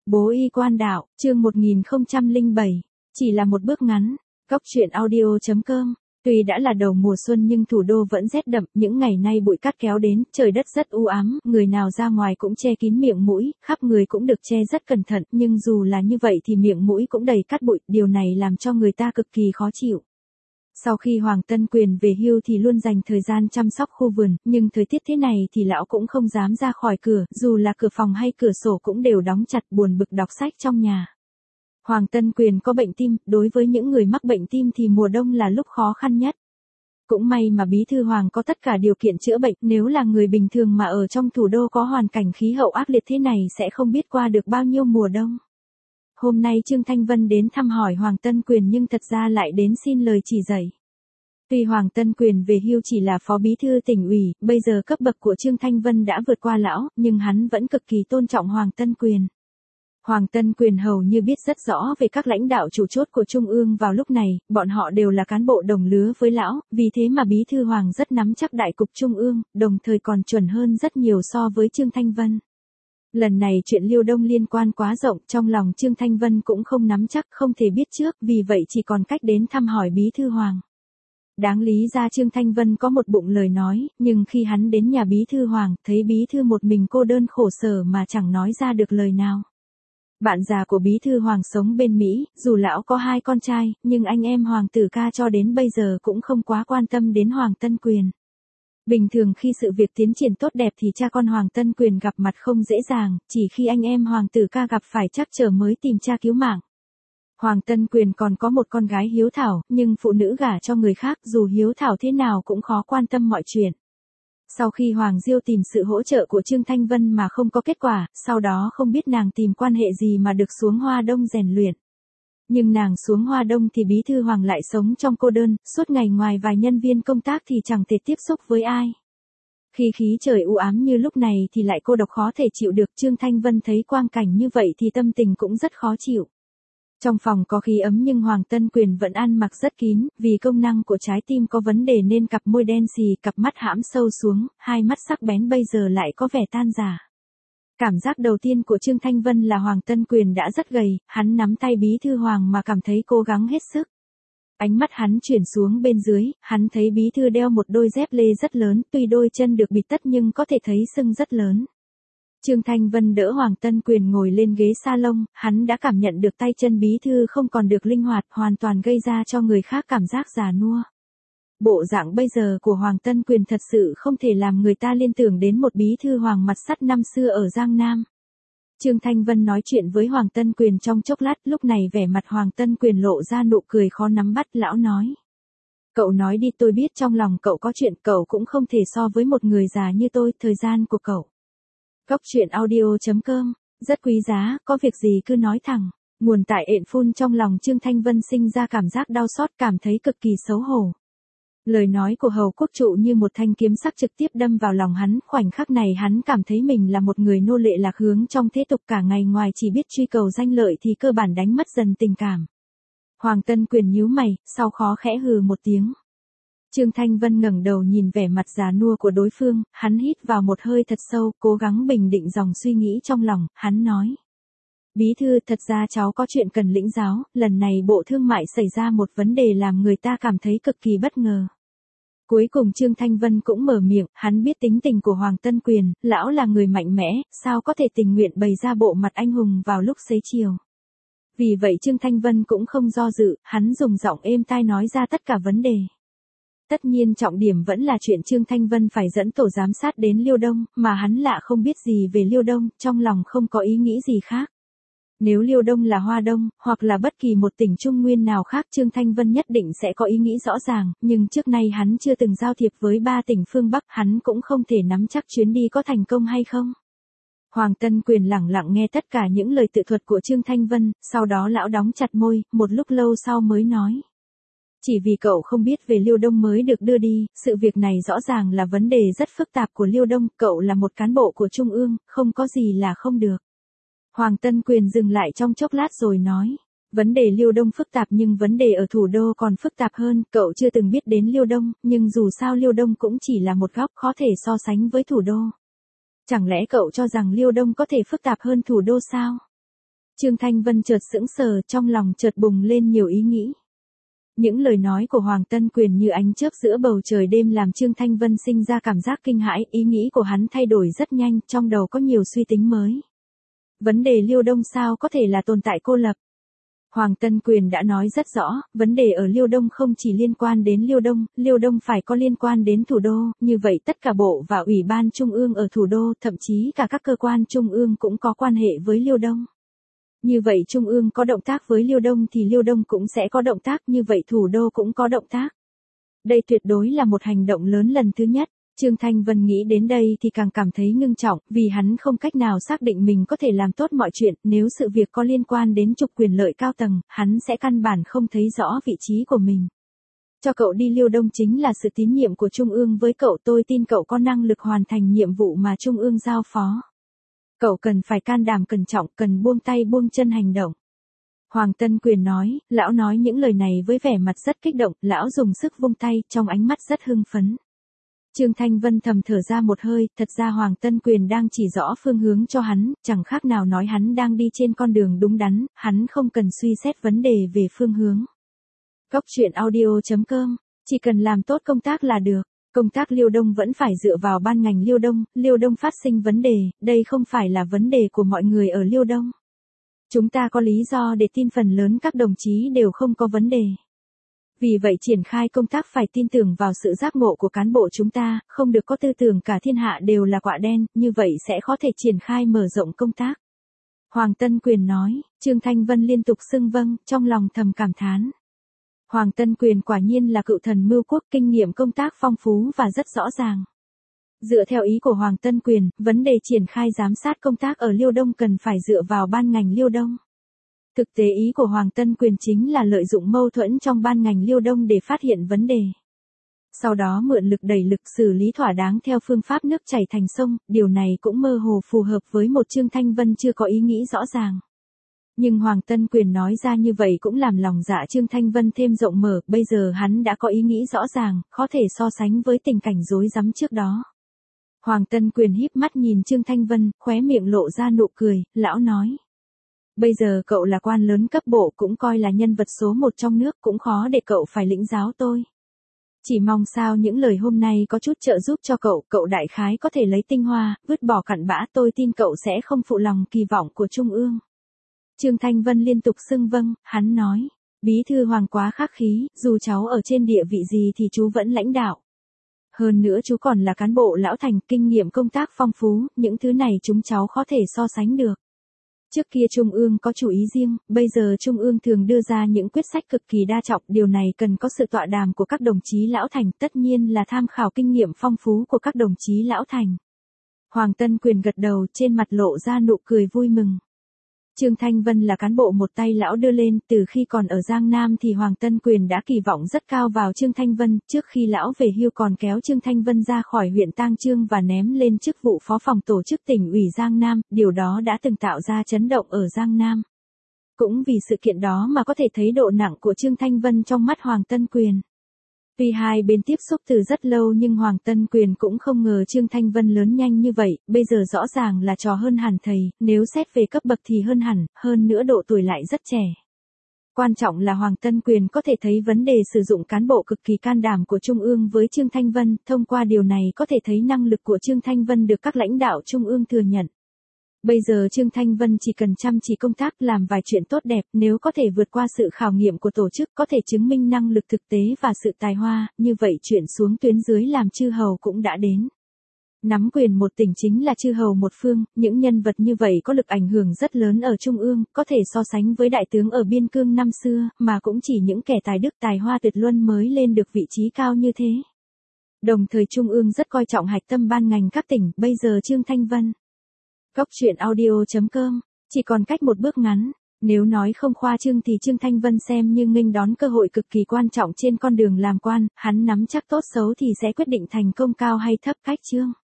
Bố y quan đạo, chương 1007. Chỉ là một bước ngắn. Góc truyện audio.com. Tuy đã là đầu mùa xuân nhưng thủ đô vẫn rét đậm, những ngày nay bụi cát kéo đến, trời đất rất u ám, người nào ra ngoài cũng che kín miệng mũi, khắp người cũng được che rất cẩn thận, nhưng dù là như vậy thì miệng mũi cũng đầy cát bụi, điều này làm cho người ta cực kỳ khó chịu. Sau khi Hoàng Tân Quyền về hưu thì luôn dành thời gian chăm sóc khu vườn, nhưng thời tiết thế này thì lão cũng không dám ra khỏi cửa, dù là cửa phòng hay cửa sổ cũng đều đóng chặt, buồn bực đọc sách trong nhà. Hoàng Tân Quyền có bệnh tim, đối với những người mắc bệnh tim thì mùa đông là lúc khó khăn nhất. Cũng may mà Bí thư Hoàng có tất cả điều kiện chữa bệnh, nếu là người bình thường mà ở trong thủ đô có hoàn cảnh khí hậu ác liệt thế này sẽ không biết qua được bao nhiêu mùa đông. Hôm nay Trương Thanh Vân đến thăm hỏi Hoàng Tân Quyền nhưng thật ra lại đến xin lời chỉ dạy. Tuy Hoàng Tân Quyền về hưu chỉ là phó bí thư tỉnh ủy, bây giờ cấp bậc của Trương Thanh Vân đã vượt qua lão, nhưng hắn vẫn cực kỳ tôn trọng Hoàng Tân Quyền. Hoàng Tân Quyền hầu như biết rất rõ về các lãnh đạo chủ chốt của Trung ương vào lúc này, bọn họ đều là cán bộ đồng lứa với lão, vì thế mà Bí thư Hoàng rất nắm chắc đại cục Trung ương, đồng thời còn chuẩn hơn rất nhiều so với Trương Thanh Vân. Lần này chuyện Liêu Đông liên quan quá rộng, trong lòng Trương Thanh Vân cũng không nắm chắc, không thể biết trước, vì vậy chỉ còn cách đến thăm hỏi Bí thư Hoàng. Đáng lý ra Trương Thanh Vân có một bụng lời nói, nhưng khi hắn đến nhà Bí thư Hoàng, thấy Bí thư một mình cô đơn khổ sở mà chẳng nói ra được lời nào. Bạn già của Bí thư Hoàng sống bên Mỹ, dù lão có 2 con trai, nhưng anh em Hoàng tử ca cho đến bây giờ cũng không quá quan tâm đến Hoàng Tân Quyền. Bình thường khi sự việc tiến triển tốt đẹp thì cha con Hoàng Tân Quyền gặp mặt không dễ dàng, chỉ khi anh em Hoàng tử ca gặp phải trắc trở mới tìm cha cứu mạng. Hoàng Tân Quyền còn có một con gái hiếu thảo, nhưng phụ nữ gả cho người khác dù hiếu thảo thế nào cũng khó quan tâm mọi chuyện. Sau khi Hoàng Diêu tìm sự hỗ trợ của Trương Thanh Vân mà không có kết quả, sau đó không biết nàng tìm quan hệ gì mà được xuống Hoa Đông rèn luyện. Nhưng nàng xuống Hoa Đông thì Bí thư Hoàng lại sống trong cô đơn, suốt ngày ngoài vài nhân viên công tác thì chẳng thể tiếp xúc với ai. Khi khí trời u ám như lúc này thì lại cô độc khó thể chịu được, Trương Thanh Vân thấy quang cảnh như vậy thì tâm tình cũng rất khó chịu. Trong phòng có khí ấm nhưng Hoàng Tân Quyền vẫn ăn mặc rất kín, vì công năng của trái tim có vấn đề nên cặp môi đen xì, cặp mắt hãm sâu xuống, hai mắt sắc bén bây giờ lại có vẻ tan rã. Cảm giác đầu tiên của Trương Thanh Vân là Hoàng Tân Quyền đã rất gầy, hắn nắm tay Bí thư Hoàng mà cảm thấy cố gắng hết sức. Ánh mắt hắn chuyển xuống bên dưới, hắn thấy Bí thư đeo một đôi dép lê rất lớn, tuy đôi chân được bịt tất nhưng có thể thấy sưng rất lớn. Trương Thanh Vân đỡ Hoàng Tân Quyền ngồi lên ghế salon, hắn đã cảm nhận được tay chân Bí thư không còn được linh hoạt, hoàn toàn gây ra cho người khác cảm giác già nua. Bộ dạng bây giờ của Hoàng Tân Quyền thật sự không thể làm người ta liên tưởng đến một Bí thư Hoàng mặt sắt năm xưa ở Giang Nam. Trương Thanh Vân nói chuyện với Hoàng Tân Quyền trong chốc lát, lúc này vẻ mặt Hoàng Tân Quyền lộ ra nụ cười khó nắm bắt, lão nói. Cậu nói đi, tôi biết trong lòng cậu có chuyện, cậu cũng không thể so với một người già như tôi, thời gian của cậu. Góc truyện audio.com, rất quý giá, có việc gì cứ nói thẳng. Nguồn tại ện phun trong lòng Trương Thanh Vân sinh ra cảm giác đau xót, cảm thấy cực kỳ xấu hổ. Lời nói của Hầu Quốc Trụ như một thanh kiếm sắc trực tiếp đâm vào lòng hắn, khoảnh khắc này hắn cảm thấy mình là một người nô lệ lạc hướng trong thế tục, cả ngày ngoài chỉ biết truy cầu danh lợi thì cơ bản đánh mất dần tình cảm. Hoàng Tân Quyền nhíu mày, sau khó khẽ hừ một tiếng. Trương Thanh Vân ngẩng đầu nhìn vẻ mặt già nua của đối phương, hắn hít vào một hơi thật sâu, cố gắng bình định dòng suy nghĩ trong lòng, hắn nói. Bí thư, thật ra cháu có chuyện cần lĩnh giáo, lần này Bộ Thương mại xảy ra một vấn đề làm người ta cảm thấy cực kỳ bất ngờ. Cuối cùng Trương Thanh Vân cũng mở miệng, hắn biết tính tình của Hoàng Tân Quyền, lão là người mạnh mẽ, sao có thể tình nguyện bày ra bộ mặt anh hùng vào lúc xế chiều. Vì vậy Trương Thanh Vân cũng không do dự, hắn dùng giọng êm tai nói ra tất cả vấn đề. Tất nhiên trọng điểm vẫn là chuyện Trương Thanh Vân phải dẫn tổ giám sát đến Liêu Đông, mà hắn lạ không biết gì về Liêu Đông, trong lòng không có ý nghĩ gì khác. Nếu Liêu Đông là Hoa Đông, hoặc là bất kỳ một tỉnh Trung Nguyên nào khác, Trương Thanh Vân nhất định sẽ có ý nghĩ rõ ràng, nhưng trước nay hắn chưa từng giao thiệp với 3 tỉnh phương Bắc, hắn cũng không thể nắm chắc chuyến đi có thành công hay không. Hoàng Tân Quyền lẳng lặng nghe tất cả những lời tự thuật của Trương Thanh Vân, sau đó lão đóng chặt môi, một lúc lâu sau mới nói. Chỉ vì cậu không biết về Liêu Đông mới được đưa đi, sự việc này rõ ràng là vấn đề rất phức tạp của Liêu Đông, cậu là một cán bộ của Trung ương, không có gì là không được. Hoàng Tân Quyền dừng lại trong chốc lát rồi nói, vấn đề Liêu Đông phức tạp nhưng vấn đề ở thủ đô còn phức tạp hơn, cậu chưa từng biết đến Liêu Đông, nhưng dù sao Liêu Đông cũng chỉ là một góc khó thể so sánh với thủ đô. Chẳng lẽ cậu cho rằng Liêu Đông có thể phức tạp hơn thủ đô sao? Trương Thanh Vân chợt sững sờ, trong lòng chợt bùng lên nhiều ý nghĩ. Những lời nói của Hoàng Tân Quyền như ánh chớp giữa bầu trời đêm làm Trương Thanh Vân sinh ra cảm giác kinh hãi, ý nghĩ của hắn thay đổi rất nhanh, trong đầu có nhiều suy tính mới. Vấn đề Liêu Đông sao có thể là tồn tại cô lập? Hoàng Tân Quyền đã nói rất rõ, vấn đề ở Liêu Đông không chỉ liên quan đến Liêu Đông phải có liên quan đến thủ đô, như vậy tất cả bộ và ủy ban trung ương ở thủ đô, thậm chí cả các cơ quan trung ương cũng có quan hệ với Liêu Đông. Như vậy trung ương có động tác với Liêu Đông thì Liêu Đông cũng sẽ có động tác, như vậy thủ đô cũng có động tác. Đây tuyệt đối là một hành động lớn lần thứ nhất. Trương Thanh Vân nghĩ đến đây thì càng cảm thấy ngưng trọng, vì hắn không cách nào xác định mình có thể làm tốt mọi chuyện, nếu sự việc có liên quan đến trục quyền lợi cao tầng, hắn sẽ căn bản không thấy rõ vị trí của mình. Cho cậu đi Liêu Đông chính là sự tín nhiệm của Trung ương với cậu, tôi tin cậu có năng lực hoàn thành nhiệm vụ mà Trung ương giao phó. Cậu cần phải can đảm cẩn trọng, cần buông tay buông chân hành động. Hoàng Tân Quyền nói, lão nói những lời này với vẻ mặt rất kích động, lão dùng sức vung tay, trong ánh mắt rất hưng phấn. Trương Thanh Vân thầm thở ra một hơi, thật ra Hoàng Tân Quyền đang chỉ rõ phương hướng cho hắn, chẳng khác nào nói hắn đang đi trên con đường đúng đắn, hắn không cần suy xét vấn đề về phương hướng. Góc truyện audio.com, chỉ cần làm tốt công tác là được. Công tác Liêu Đông vẫn phải dựa vào ban ngành Liêu Đông phát sinh vấn đề, đây không phải là vấn đề của mọi người ở Liêu Đông. Chúng ta có lý do để tin phần lớn các đồng chí đều không có vấn đề. Vì vậy triển khai công tác phải tin tưởng vào sự giác ngộ của cán bộ chúng ta, không được có tư tưởng cả thiên hạ đều là quạ đen, như vậy sẽ khó thể triển khai mở rộng công tác. Hoàng Tân Quyền nói, Trương Thanh Vân liên tục xưng vâng, trong lòng thầm cảm thán. Hoàng Tân Quyền quả nhiên là cựu thần mưu quốc, kinh nghiệm công tác phong phú và rất rõ ràng. Dựa theo ý của Hoàng Tân Quyền, vấn đề triển khai giám sát công tác ở Liêu Đông cần phải dựa vào ban ngành Liêu Đông. Thực tế ý của Hoàng Tân Quyền chính là lợi dụng mâu thuẫn trong ban ngành Liêu Đông để phát hiện vấn đề. Sau đó mượn lực đẩy lực xử lý thỏa đáng theo phương pháp nước chảy thành sông, điều này cũng mơ hồ phù hợp với một Trương Thanh Vân chưa có ý nghĩ rõ ràng. Nhưng Hoàng Tân Quyền nói ra như vậy cũng làm lòng dạ Trương Thanh Vân thêm rộng mở, bây giờ hắn đã có ý nghĩ rõ ràng, khó thể so sánh với tình cảnh rối rắm trước đó. Hoàng Tân Quyền híp mắt nhìn Trương Thanh Vân, khóe miệng lộ ra nụ cười, lão nói. Bây giờ cậu là quan lớn cấp bộ cũng coi là nhân vật số một trong nước, cũng khó để cậu phải lĩnh giáo tôi. Chỉ mong sao những lời hôm nay có chút trợ giúp cho cậu đại khái có thể lấy tinh hoa, vứt bỏ cặn bã, tôi tin cậu sẽ không phụ lòng kỳ vọng của Trung ương. Trương Thanh Vân liên tục xưng vâng, hắn nói, bí thư Hoàng quá khắc khí, dù cháu ở trên địa vị gì thì chú vẫn lãnh đạo. Hơn nữa chú còn là cán bộ lão thành, kinh nghiệm công tác phong phú, những thứ này chúng cháu khó thể so sánh được. Trước kia Trung ương có chủ ý riêng, bây giờ Trung ương thường đưa ra những quyết sách cực kỳ đa trọng, điều này cần có sự tọa đàm của các đồng chí lão thành, tất nhiên là tham khảo kinh nghiệm phong phú của các đồng chí lão thành. Hoàng Tân Quyền gật đầu, trên mặt lộ ra nụ cười vui mừng. Trương Thanh Vân là cán bộ một tay lão đưa lên, từ khi còn ở Giang Nam thì Hoàng Tân Quyền đã kỳ vọng rất cao vào Trương Thanh Vân, trước khi lão về hưu còn kéo Trương Thanh Vân ra khỏi huyện Tang Chương và ném lên chức vụ phó phòng tổ chức tỉnh ủy Giang Nam, điều đó đã từng tạo ra chấn động ở Giang Nam. Cũng vì sự kiện đó mà có thể thấy độ nặng của Trương Thanh Vân trong mắt Hoàng Tân Quyền. Tuy hai bên tiếp xúc từ rất lâu nhưng Hoàng Tân Quyền cũng không ngờ Trương Thanh Vân lớn nhanh như vậy, bây giờ rõ ràng là trò hơn hẳn thầy, nếu xét về cấp bậc thì hơn hẳn, hơn nữa độ tuổi lại rất trẻ. Quan trọng là Hoàng Tân Quyền có thể thấy vấn đề sử dụng cán bộ cực kỳ can đảm của Trung ương với Trương Thanh Vân, thông qua điều này có thể thấy năng lực của Trương Thanh Vân được các lãnh đạo Trung ương thừa nhận. Bây giờ Trương Thanh Vân chỉ cần chăm chỉ công tác làm vài chuyện tốt đẹp, nếu có thể vượt qua sự khảo nghiệm của tổ chức, có thể chứng minh năng lực thực tế và sự tài hoa, như vậy chuyện xuống tuyến dưới làm chư hầu cũng đã đến. Nắm quyền một tỉnh chính là chư hầu một phương, những nhân vật như vậy có lực ảnh hưởng rất lớn ở Trung ương, có thể so sánh với đại tướng ở biên cương năm xưa, mà cũng chỉ những kẻ tài đức tài hoa tuyệt luân mới lên được vị trí cao như thế. Đồng thời Trung ương rất coi trọng hạch tâm ban ngành các tỉnh, bây giờ Trương Thanh Vân. Góc truyện audio.com, chỉ còn cách một bước ngắn, nếu nói không khoa trương thì Trương Thanh Vân xem như nghênh đón cơ hội cực kỳ quan trọng trên con đường làm quan, hắn nắm chắc tốt xấu thì sẽ quyết định thành công cao hay thấp cách Trương.